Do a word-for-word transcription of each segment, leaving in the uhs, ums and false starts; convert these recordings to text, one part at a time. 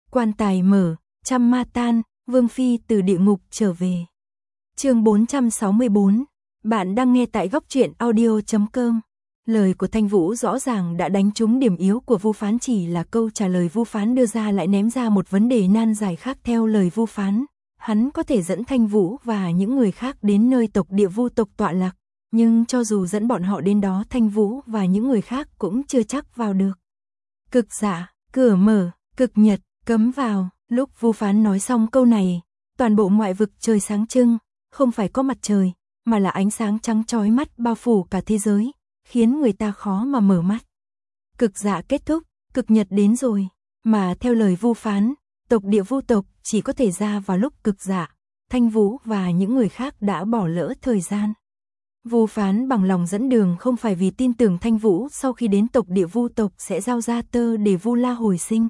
Quan tài mở, trăm ma tan, Vương Phi từ địa ngục trở về. Chương bốn trăm sáu mươi bốn. Bạn đang nghe tại góc truyện audio chấm com. Lời của Thanh Vũ rõ ràng đã đánh trúng điểm yếu của Vu Phán, chỉ là câu trả lời Vu Phán đưa ra lại ném ra một vấn đề nan giải khác. Theo lời Vu Phán, hắn có thể dẫn Thanh Vũ và những người khác đến nơi tộc địa Vu tộc tọa lạc, nhưng cho dù dẫn bọn họ đến đó, Thanh Vũ và những người khác cũng chưa chắc vào được. Cực dạ, cửa mở, cực nhật, cấm vào. Lúc Vu Phán nói xong câu này, toàn bộ ngoại vực trời sáng trưng, không phải có mặt trời, mà là ánh sáng trắng chói mắt bao phủ cả thế giới, khiến người ta khó mà mở mắt. Cực dạ kết thúc, cực nhật đến rồi, mà theo lời Vu Phán, tộc địa Vu tộc chỉ có thể ra vào lúc cực dạ. Thanh Vũ và những người khác đã bỏ lỡ thời gian. Vu Phán bằng lòng dẫn đường không phải vì tin tưởng Thanh Vũ sau khi đến tộc địa Vu tộc sẽ giao ra tơ để Vu La hồi sinh,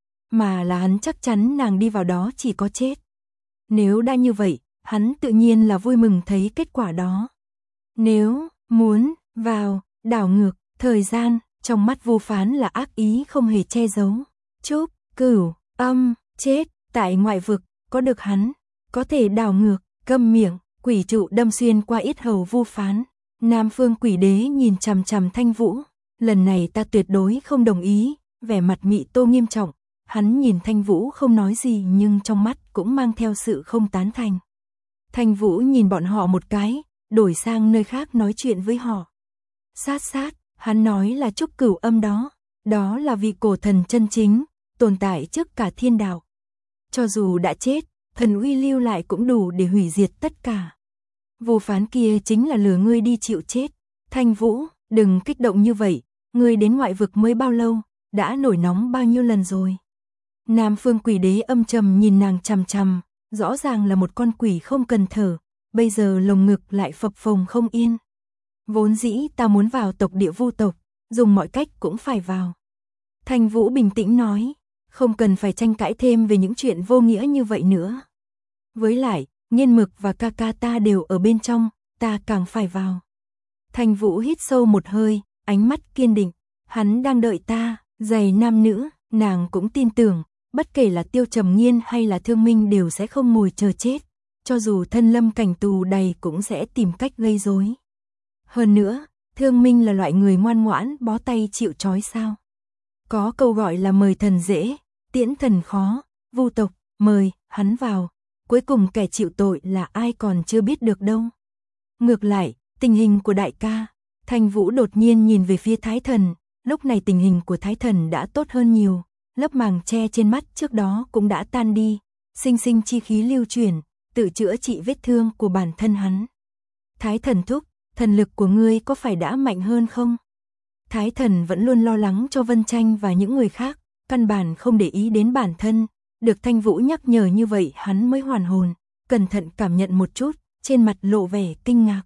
mà là hắn chắc chắn nàng đi vào đó chỉ có chết. Nếu đã như vậy, hắn tự nhiên là vui mừng thấy kết quả đó. Nếu muốn vào, đảo ngược thời gian, trong mắt Vu Phán là ác ý không hề che giấu. Chúc, cửu, âm, chết, tại ngoại vực, có được hắn, có thể đảo ngược, câm miệng. Quỷ trụ đâm xuyên qua yết hầu Vu Phán. Nam Phương Quỷ Đế nhìn chằm chằm Thanh Vũ. Lần này ta tuyệt đối không đồng ý. Vẻ mặt Mị Tô nghiêm trọng. Hắn nhìn Thanh Vũ không nói gì, nhưng trong mắt cũng mang theo sự không tán thành. Thanh Vũ nhìn bọn họ một cái, đổi sang nơi khác nói chuyện với họ. Sát sát, hắn nói là Trúc Cửu Âm đó. Đó là vị cổ thần chân chính, tồn tại trước cả thiên đạo. Cho dù đã chết, thần uy lưu lại cũng đủ để hủy diệt tất cả. Vu Phán kia chính là lừa ngươi đi chịu chết. Thanh Vũ, đừng kích động như vậy, ngươi đến ngoại vực mới bao lâu, đã nổi nóng bao nhiêu lần rồi. Nam Phương Quỷ Đế âm trầm nhìn nàng chằm chằm, rõ ràng là một con quỷ không cần thở, bây giờ lồng ngực lại phập phồng không yên. Vốn dĩ ta muốn vào tộc địa Vu tộc, dùng mọi cách cũng phải vào. Thanh Vũ bình tĩnh nói. Không cần phải tranh cãi thêm về những chuyện vô nghĩa như vậy nữa. Với lại, Nghiên Mực và ca ca ta đều ở bên trong, ta càng phải vào. Thanh Vũ hít sâu một hơi, ánh mắt kiên định. Hắn đang đợi ta, giày nam nữ, nàng cũng tin tưởng, bất kể là Tiêu Trầm Nghiên hay là Thương Minh đều sẽ không ngồi chờ chết. Cho dù thân lâm cảnh tù đầy cũng sẽ tìm cách gây rối. Hơn nữa, Thương Minh là loại người ngoan ngoãn bó tay chịu trói sao. Có câu gọi là mời thần dễ, tiễn thần khó. Vu tộc, mời, hắn vào. Cuối cùng kẻ chịu tội là ai còn chưa biết được đâu. Ngược lại, tình hình của đại ca. Thanh Vũ đột nhiên nhìn về phía Thái Thần. Lúc này tình hình của Thái Thần đã tốt hơn nhiều. Lớp màng che trên mắt trước đó cũng đã tan đi. Sinh sinh chi khí lưu chuyển, tự chữa trị vết thương của bản thân hắn. Thái Thần thúc, thần lực của ngươi có phải đã mạnh hơn không? Thái Thần vẫn luôn lo lắng cho Vân Tranh và những người khác, căn bản không để ý đến bản thân. Được Thanh Vũ nhắc nhở như vậy hắn mới hoàn hồn, cẩn thận cảm nhận một chút, trên mặt lộ vẻ kinh ngạc.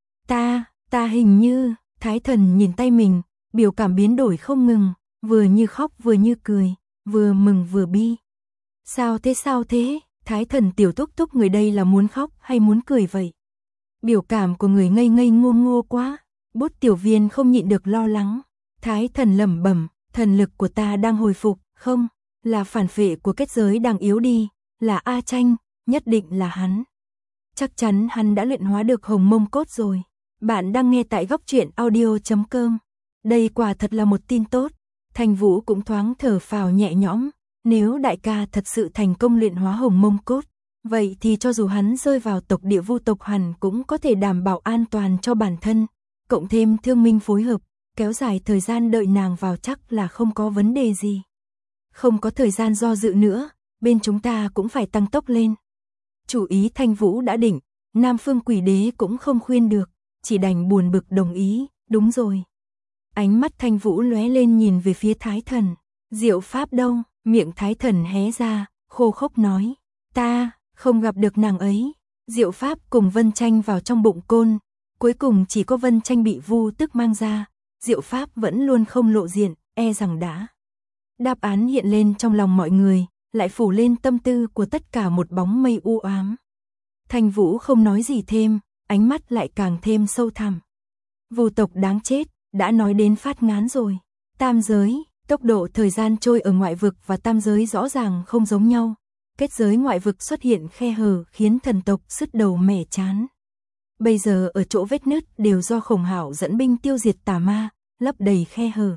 Ta, ta hình như, Thái Thần nhìn tay mình, biểu cảm biến đổi không ngừng, vừa như khóc vừa như cười, vừa mừng vừa bi. Sao thế sao thế, Thái Thần tiểu thúc thúc, người đây là muốn khóc hay muốn cười vậy? Biểu cảm của người ngây ngây ngô ngô quá. Bút Tiểu Viên không nhịn được lo lắng. Thái Thần lẩm bẩm, thần lực của ta đang hồi phục, không, là phản phệ của kết giới đang yếu đi, là A Tranh, nhất định là hắn. Chắc chắn hắn đã luyện hóa được Hồng Mông Cốt rồi. Bạn đang nghe tại góc truyện audio chấm com. Đây quả thật là một tin tốt. Thanh Vũ cũng thoáng thở phào nhẹ nhõm. Nếu đại ca thật sự thành công luyện hóa Hồng Mông Cốt, vậy thì cho dù hắn rơi vào tộc địa Vu tộc hẳn cũng có thể đảm bảo an toàn cho bản thân. Cộng thêm Thương Minh phối hợp, kéo dài thời gian đợi nàng vào chắc là không có vấn đề gì. Không có thời gian do dự nữa, bên chúng ta cũng phải tăng tốc lên. Chủ ý Thanh Vũ đã định, Nam Phương Quỷ Đế cũng không khuyên được, chỉ đành buồn bực đồng ý, đúng rồi. Ánh mắt Thanh Vũ lóe lên nhìn về phía Thái Thần. Diệu Pháp đâu? Miệng Thái Thần hé ra, khô khốc nói. Ta, không gặp được nàng ấy. Diệu Pháp cùng Vân Tranh vào trong bụng côn. Cuối cùng chỉ có Vân Tranh bị Vu Tức mang ra. Diệu Pháp vẫn luôn không lộ diện, e rằng đã. Đáp án hiện lên trong lòng mọi người, lại phủ lên tâm tư của tất cả một bóng mây u ám. Thanh Vũ không nói gì thêm, ánh mắt lại càng thêm sâu thẳm. Vu tộc đáng chết, đã nói đến phát ngán rồi. Tam giới, Tốc độ thời gian trôi ở ngoại vực và tam giới rõ ràng không giống nhau. Kết giới ngoại vực xuất hiện khe hở khiến thần tộc sứt đầu mẻ chán. Bây giờ ở chỗ vết nứt đều do Khổng Hạo dẫn binh tiêu diệt tà ma, lấp đầy khe hở.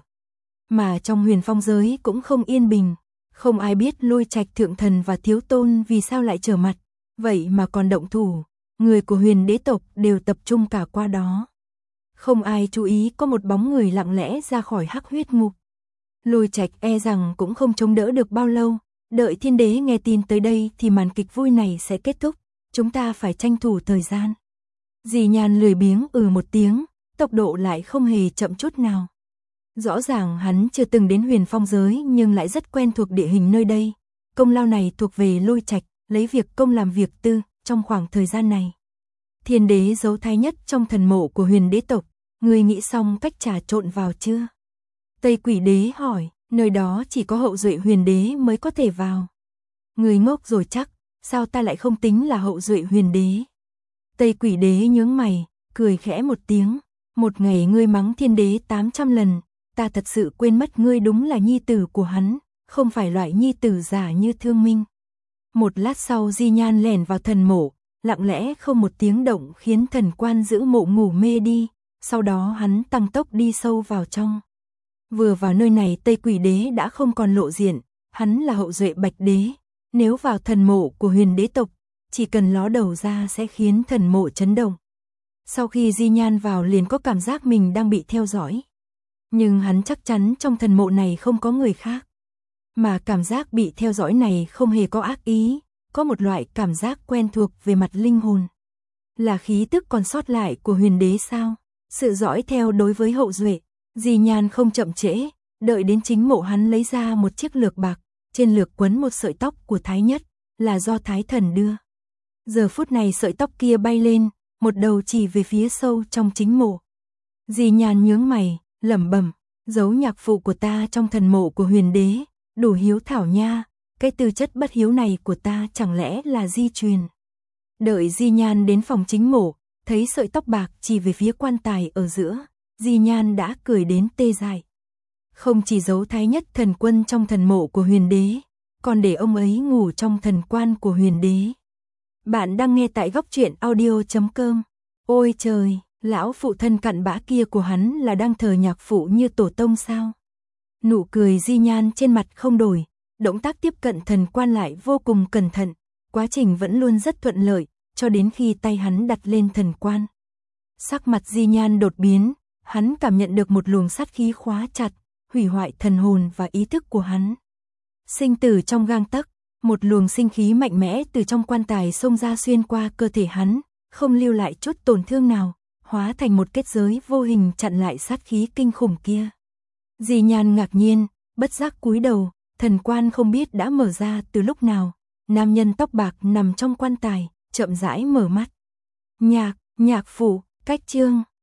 Mà trong Huyền Phong giới cũng không yên bình, không ai biết Lôi Trạch thượng thần và thiếu tôn vì sao lại trở mặt, vậy mà còn động thủ, người của Huyền đế tộc đều tập trung cả qua đó. Không ai chú ý có một bóng người lặng lẽ ra khỏi hắc huyết ngục. Lôi Trạch e rằng cũng không chống đỡ được bao lâu, đợi thiên đế nghe tin tới đây thì màn kịch vui này sẽ kết thúc, chúng ta phải tranh thủ thời gian. Dì Nhan lười biếng ừ một tiếng, tốc độ lại không hề chậm chút nào. Rõ ràng hắn chưa từng đến Huyền Phong giới nhưng lại rất quen thuộc địa hình nơi đây. Công lao này thuộc về Lôi Trạch, lấy việc công làm việc tư trong khoảng thời gian này. Thiên đế giấu thái nhất trong thần mộ của Huyền đế tộc, người nghĩ xong cách trà trộn vào chưa? Tây Quỷ đế hỏi, nơi đó chỉ có hậu duệ Huyền đế mới có thể vào. Người ngốc rồi chắc, sao ta lại không tính là hậu duệ Huyền đế? Tây Quỷ đế nhướng mày, cười khẽ một tiếng, một ngày ngươi mắng thiên đế tám trăm lần, ta thật sự quên mất ngươi đúng là nhi tử của hắn, không phải loại nhi tử giả như Thương Minh. Một lát sau Di Nhan lẻn vào thần mộ, lặng lẽ không một tiếng động khiến thần quan giữ mộ ngủ mê đi, sau đó hắn tăng tốc đi sâu vào trong. Vừa vào nơi này Tây Quỷ đế đã không còn lộ diện, hắn là hậu duệ Bạch đế, nếu vào thần mộ của Huyền đế tộc, chỉ cần ló đầu ra sẽ khiến thần mộ chấn động. Sau khi Di Nhan vào liền có cảm giác mình đang bị theo dõi. Nhưng hắn chắc chắn trong thần mộ này không có người khác. Mà cảm giác bị theo dõi này không hề có ác ý, có một loại cảm giác quen thuộc về mặt linh hồn. Là khí tức còn sót lại của Huyền đế sao? Sự dõi theo đối với hậu duệ, Di Nhan không chậm trễ, đợi đến chính mộ hắn lấy ra một chiếc lược bạc, trên lược quấn một sợi tóc của Thái Nhất, là do Thái Thần đưa. Giờ phút này sợi tóc kia bay lên, một đầu chỉ về phía sâu trong chính mộ. Di Nhan nhướng mày, lẩm bẩm, giấu nhạc phụ của ta trong thần mộ của Huyền đế, đủ hiếu thảo nha, cái tư chất bất hiếu này của ta chẳng lẽ là di truyền. Đợi Di Nhan đến phòng chính mộ, thấy sợi tóc bạc chỉ về phía quan tài ở giữa, Di Nhan đã cười đến tê dại. Không chỉ giấu Thái Nhất thần quân trong thần mộ của Huyền đế, còn để ông ấy ngủ trong thần quan của Huyền đế. Bạn đang nghe tại góc truyện audio chấm com. Ôi trời, lão phụ thân cặn bã kia của hắn là đang thờ nhạc phụ như tổ tông sao? Nụ cười Di Nhan trên mặt không đổi, động tác tiếp cận thần quan lại vô cùng cẩn thận, quá trình vẫn luôn rất thuận lợi, cho đến khi tay hắn đặt lên thần quan. Sắc mặt Di Nhan đột biến, hắn cảm nhận được một luồng sát khí khóa chặt, hủy hoại thần hồn và ý thức của hắn. Sinh tử trong gang tấc, một luồng sinh khí mạnh mẽ từ trong quan tài xông ra xuyên qua cơ thể hắn, không lưu lại chút tổn thương nào, hóa thành một kết giới vô hình chặn lại sát khí kinh khủng kia. Di Nhan ngạc nhiên, bất giác cúi đầu, thần quan không biết đã mở ra từ lúc nào. Nam nhân tóc bạc nằm trong quan tài, chậm rãi mở mắt. Nhạc, nhạc phụ, cách chương.